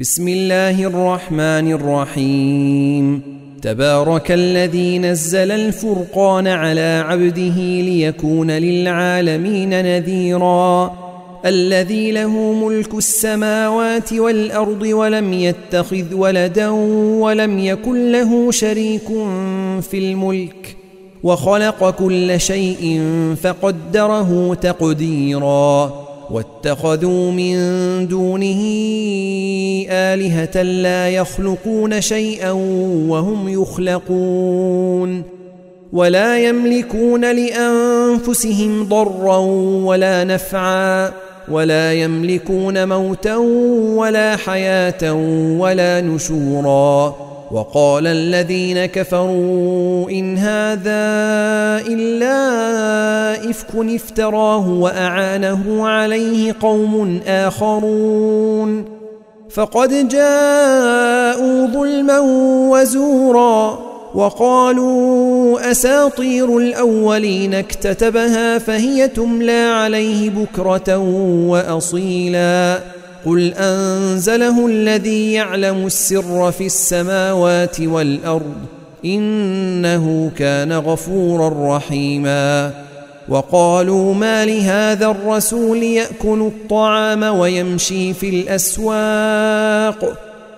بسم الله الرحمن الرحيم. تبارك الذي نزل الفرقان على عبده ليكون للعالمين نذيرا. الذي له ملك السماوات والأرض ولم يتخذ ولدا ولم يكن له شريك في الملك وخلق كل شيء فقدره تقديرا. واتخذوا من دونه آلهة لا يخلقون شيئا وهم يخلقون ولا يملكون لأنفسهم ضرا ولا نفعا ولا يملكون موتا ولا حياة ولا نشورا. وقال الذين كفروا إن هذا إلا إفك افتراه وأعانه عليه قوم آخرون فقد جاءوا ظلما وزورا. وقالوا أساطير الأولين اكتتبها فهي تملى عليه بكرة وأصيلا. قل أنزله الذي يعلم السر في السماوات والأرض إنه كان غفورا رحيما. وقالوا ما لهذا الرسول يأكل الطعام ويمشي في الأسواق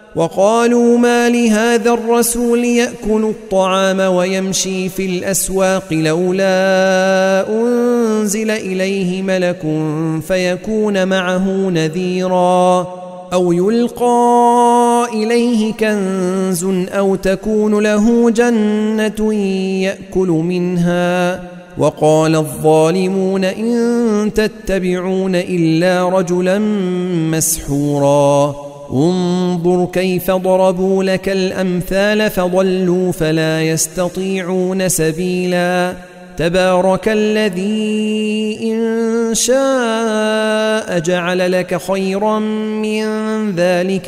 لولا أنزل إليه ملك فيكون معه نذيرا أو يلقى إليه كنز أو تكون له جنة يأكل منها. وقال الظالمون إن تتبعون إلا رجلا مسحورا. انظر كيف ضربوا لك الأمثال فضلوا فلا يستطيعون سبيلا. تبارك الذي إن شاء جعل لك خيرا من ذلك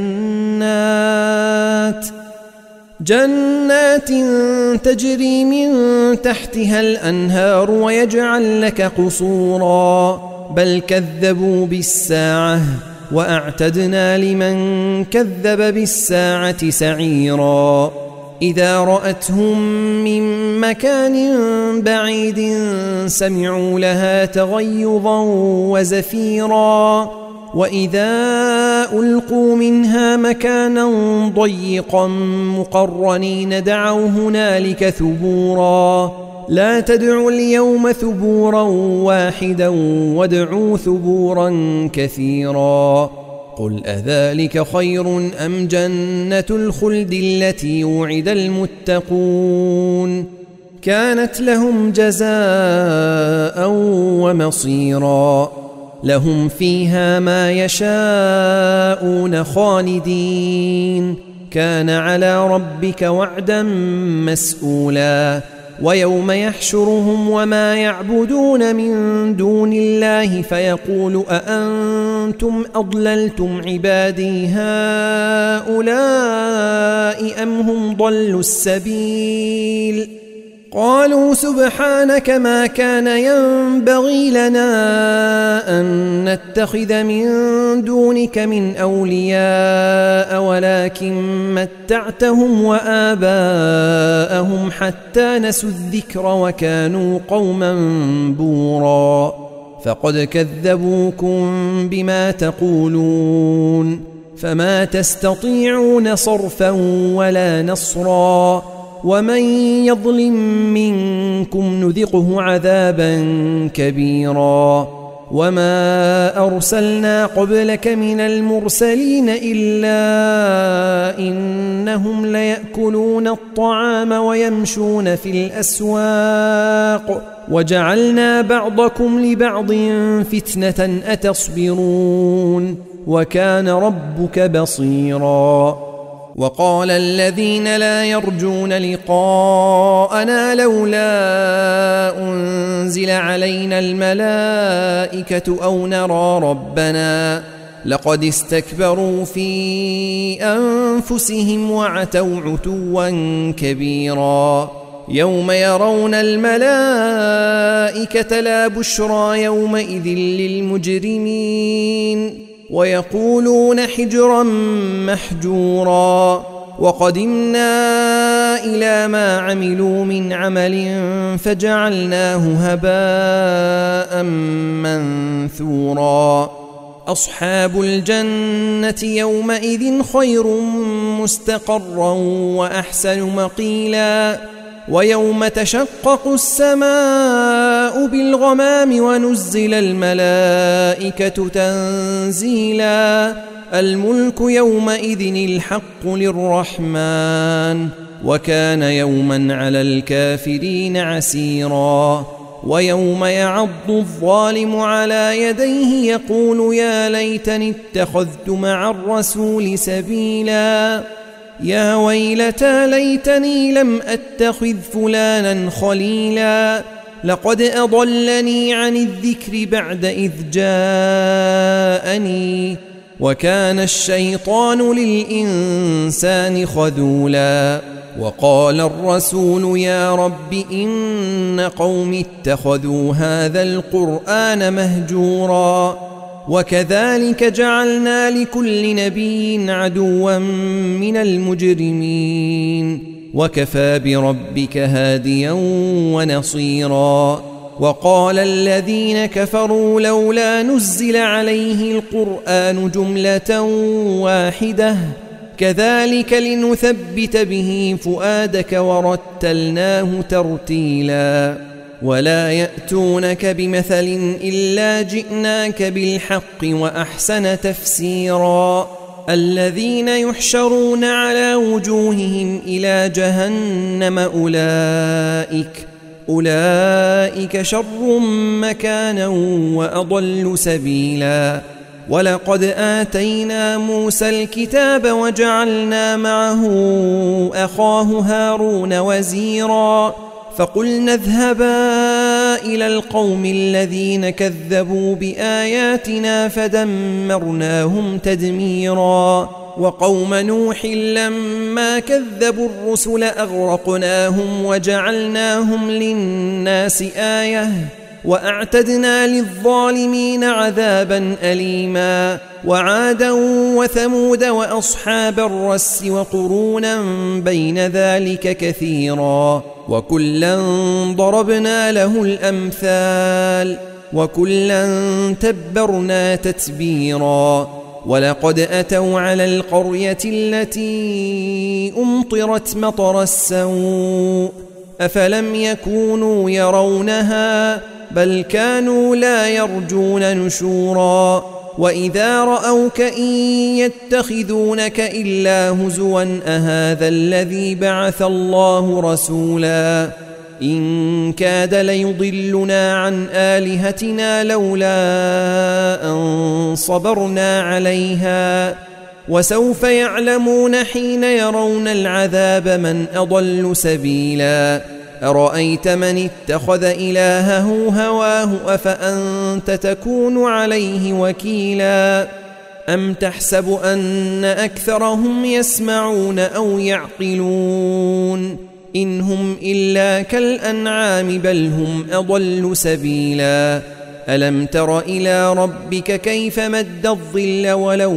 جنات تجري من تحتها الأنهار ويجعل لك قصورا بل كذبوا بالساعة وأعتدنا لمن كذب بالساعة سعيرا. إذا رأتهم من مكان بعيد سمعوا لها تغيظا وزفيرا. وإذا ألقوا منها مكانا ضيقا مقرنين دعوا هنالك ثبورا. لا تدعوا اليوم ثبورا واحدا وادعوا ثبورا كثيرا. قل أذلك خير أم جنة الخلد التي وعد المتقون كانت لهم جزاء ومصيرا. لهم فيها ما يشاءون خالدين كان على ربك وعدا مسئولا. ويوم يحشرهم وما يعبدون من دون الله فيقول أأنتم أضللتم عبادي هؤلاء أم هم ضلوا السبيل. قالوا سبحانك ما كان ينبغي لنا أن نتخذ من دونك من أولياء ولكن متعتهم وآباءهم حتى نسوا الذكر وكانوا قوما بورا. فقد كذبوكم بما تقولون فما تستطيعون صرفا ولا نصرا. ومن يظلم منكم نذقه عذابا كبيرا. وما أرسلنا قبلك من المرسلين إلا إنهم ليأكلون الطعام ويمشون في الأسواق وجعلنا بعضكم لبعض فتنة أتصبرون وكان ربك بصيرا. وقال الذين لا يرجون لقاءنا لولا أنزل علينا الملائكة أو نرى ربنا لقد استكبروا في أنفسهم وعتوا عتوا كبيرا. يوم يرون الملائكة لا بشرى يومئذ للمجرمين ويقولون حجرا محجورا وقدمنا إلى ما عملوا من عمل فجعلناه هباء منثورا أصحاب الجنة يومئذ خير مستقرا وأحسن مقيلا ويوم تشقق السماء بالغمام ونزل الملائكة تنزيلا الملك يومئذ الحق للرحمن وكان يوما على الكافرين عسيرا ويوم يعض الظالم على يديه يقول يا ليتني اتخذت مع الرسول سبيلا يا ويلتى ليتني لم أتخذ فلانا خليلا لقد أضلني عن الذكر بعد إذ جاءني وكان الشيطان للإنسان خذولا وقال الرسول يا رب إن قوم اتخذوا هذا القرآن مهجورا وكذلك جعلنا لكل نبي عدوا من المجرمين وكفى بربك هاديا ونصيرا وقال الذين كفروا لولا نزل عليه القرآن جملة واحدة كذلك لنثبت به فؤادك ورتلناه ترتيلا ولا يأتونك بمثل إلا جئناك بالحق وأحسن تفسيرا الذين يحشرون على وجوههم إلى جهنم أولئك شر مكانا وأضل سبيلا ولقد آتينا موسى الكتاب وجعلنا معه أخاه هارون وزيرا فقلنا اذهبا إلى القوم الذين كذبوا بآياتنا فدمرناهم تدميرا وقوم نوح لما كذبوا الرسل أغرقناهم وجعلناهم للناس آية وأعتدنا للظالمين عذابا أليما وعادا وثمود وأصحاب الرس وقرونا بين ذلك كثيرا وكلا ضربنا له الأمثال وكلا تبرنا تتبيرا ولقد أتوا على القرية التي أمطرت مطر السوء أفلم يكونوا يرونها بل كانوا لا يرجون نشورا وإذا رأوك إن يتخذونك إلا هزوا أهذا الذي بعث الله رسولا إن كاد ليضلنا عن آلهتنا لولا أن صبرنا عليها وسوف يعلمون حين يرون العذاب من أضل سبيلا أرأيت من اتخذ إلهه هواه أفأنت تكون عليه وكيلا أم تحسب أن أكثرهم يسمعون أو يعقلون إن هم إلا كالأنعام بل هم أضل سبيلا ألم تر إلى ربك كيف مد الظل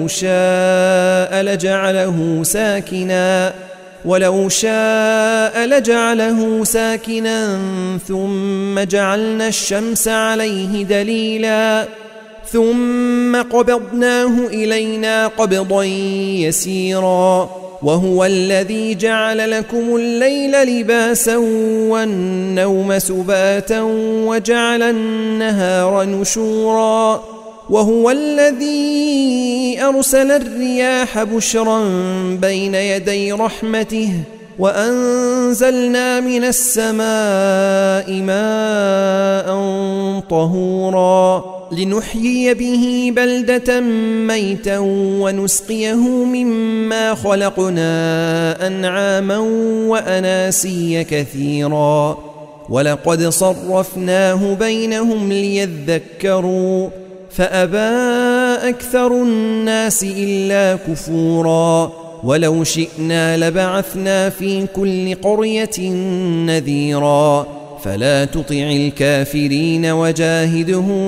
ولو شاء لجعله ساكنا ثم جعلنا الشمس عليه دليلا ثم قبضناه إلينا قبضا يسيرا وهو الذي جعل لكم الليل لباسا والنوم سباتا وجعل النهار نشورا وهو الذي أرسل الرياح بشرا بين يدي رحمته وأنزلنا من السماء ماء طهورا لنحيي به بلدة ميتا ونسقيه مما خلقنا أنعاما وأناسيا كثيرا ولقد صرفناه بينهم ليذكروا فأبى أكثر الناس إلا كفورا ولو شئنا لبعثنا في كل قرية نذيرا فلا تطع الكافرين وجاهدهم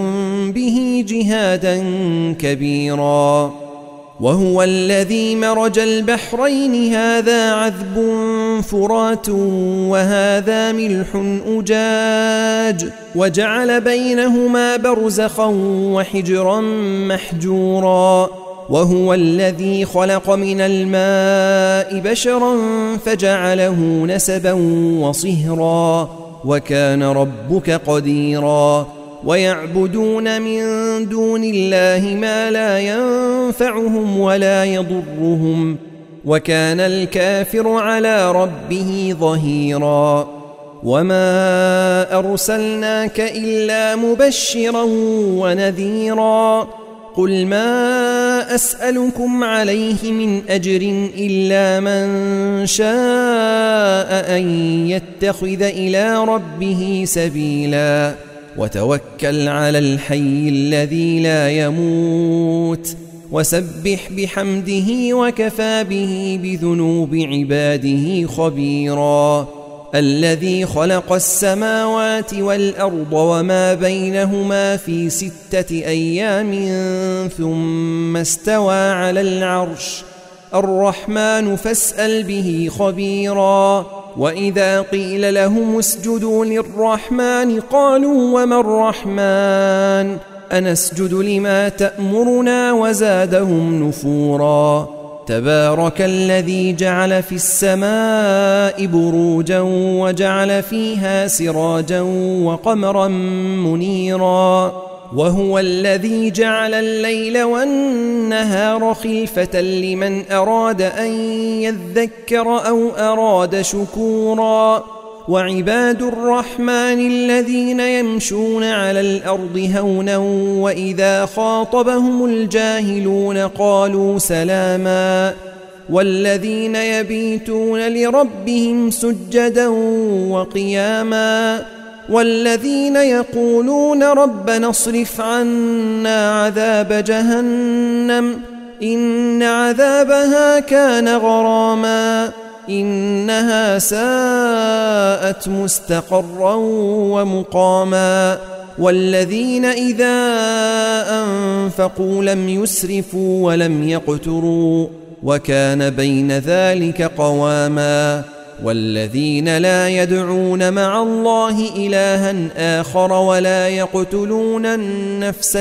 به جهادا كبيرا. وهو الذي مرج البحرين هذا عذب فرات وهذا ملح أجاج وجعل بينهما برزخا وحجرا محجورا. وهو الذي خلق من الماء بشرا فجعله نسبا وصهرا وكان ربك قديرا. ويعبدون من دون الله ما لا ينفعهم ولا يضرهم وكان الكافر على ربه ظهيرا. وما أرسلناك إلا مبشرا ونذيرا. قل ما أسألكم عليه من أجر إلا من شاء أن يتخذ إلى ربه سبيلا. وتوكل على الحي الذي لا يموت وسبح بحمده وكفى به بذنوب عباده خبيرا. الذي خلق السماوات والأرض وما بينهما في 6 أيام ثم استوى على العرش الرحمن فاسأل به خبيرا. وإذا قيل لهم اسجدوا للرحمن قالوا وما الرحمن أنسجد لما تأمرنا وزادهم نفورا. تبارك الذي جعل في السماء بروجا وجعل فيها سراجا وقمرا منيرا. وهو الذي جعل الليل والنهار خلفة لمن أراد أن يذكر أو أراد شكورا. وعباد الرحمن الذين يمشون على الأرض هونا وإذا خاطبهم الجاهلون قالوا سلاما. والذين يبيتون لربهم سجدا وقياما. والذين يقولون ربنا اصرف عنا عذاب جهنم إن عذابها كان غراما إنها ساءت مستقرا ومقاما. والذين إذا أنفقوا لم يسرفوا ولم يقتروا وكان بين ذلك قواما. والذين لا يدعون مع الله إلها آخر ولا يقتلون النفس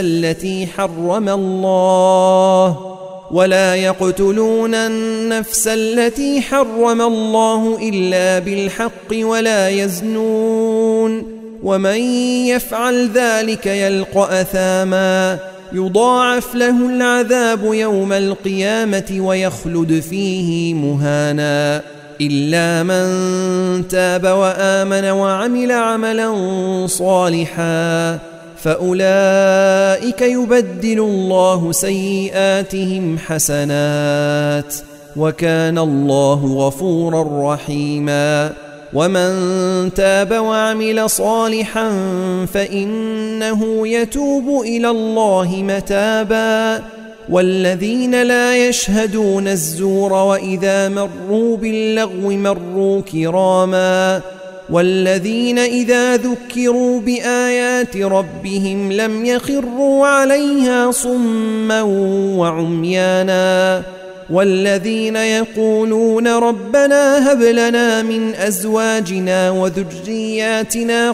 التي حرم الله إلا بالحق ولا يزنون ومن يفعل ذلك يلقى أثاما يضاعف له العذاب يوم القيامة ويخلد فيه مهانا إلا من تاب وآمن وعمل عملا صالحا فأولئك يبدل الله سيئاتهم حسنات وكان الله غفورا رحيما. ومن تاب وعمل صالحا فإنه يتوب إلى الله متابا. والذين لا يشهدون الزور وإذا مروا باللغو مروا كراما. والذين إذا ذكروا بآيات ربهم لم يخروا عليها صما وعميانا. والذين يقولون ربنا هب لنا من أزواجنا وذرياتنا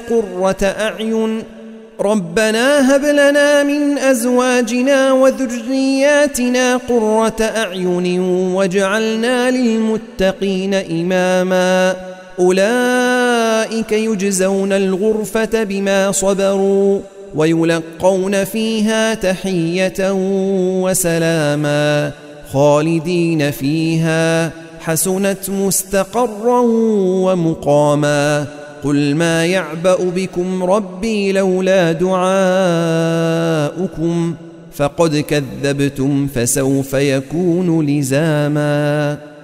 قرة أعين واجعلنا للمتقين إماما. أولئك يجزون الغرفة بما صبروا ويلقون فيها تحية وسلاما خالدين فيها حسنت مستقرا ومقاما. قل ما يعبأ بكم ربي لولا دعاؤكم فقد كذبتم فسوف يكون لزاما.